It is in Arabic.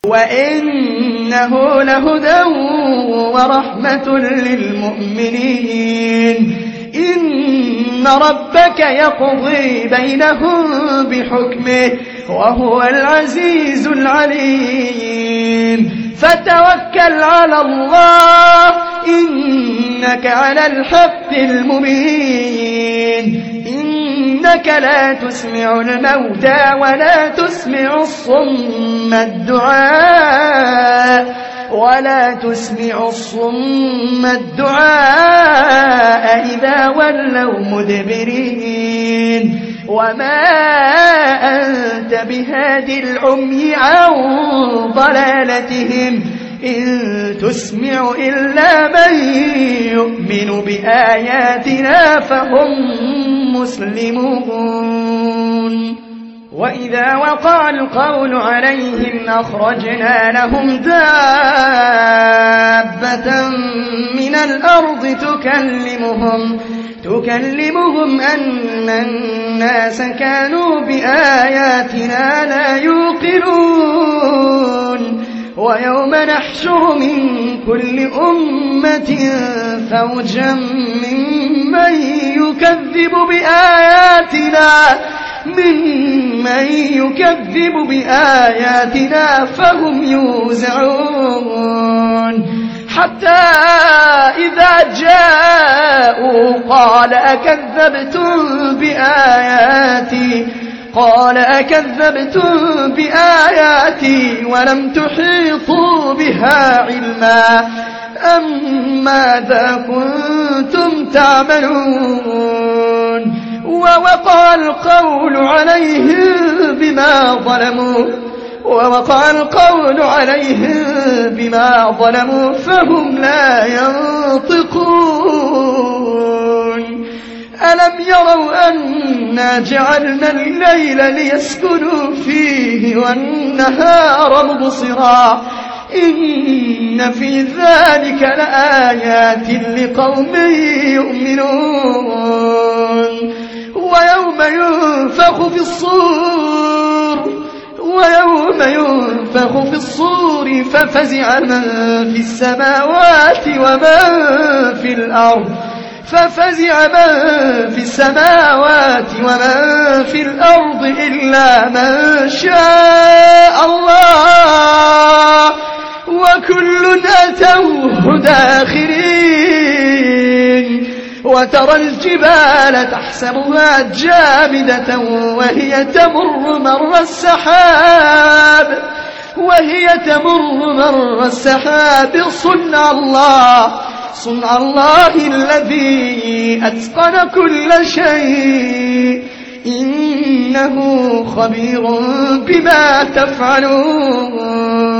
وإنه لهدى ورحمة للمؤمنين إن ربك يقضي بينهم بحكمه وهو العزيز العليم فتوكل على الله إنك على الحق المبين إنك لا تسمع الموتى ولا تسمع الصم الدعاء إذا ولوا مدبرين وما أنت بهادي العمي عن ضلالتهم إن تسمع إلا من يؤمن بآياتنا فهم مسلمون وإذا وقع القول عليهم أخرجنا لهم دابة من الأرض تكلمهم أن الناس كانوا بآياتنا لا يوقنون ويوم نحشر من كل أمة فوجا ممن يكذب بآياتنا فهم يوزعون حتى إذا جاءوا قال أكذبتم بآياتي ولم تحيطوا بها علما أم ماذا كنتم تعملون ووقع القول عليهم بما ظلموا فهم لا ينطقون ألم يروا أنا جعلنا الليل ليسكنوا فيه والنهار مبصرا إن في ذلك لآيات لقوم يؤمنون ويوم ينفخ في الصور ففزع من في السماوات ومن في الأرض إلا من شاء الله وكل أتوه داخرين وترى الجبال تحسبها جامدة وهي تمر مر السحاب صنع الله الذي أتقن كل شيء إنه خبير بما تفعلون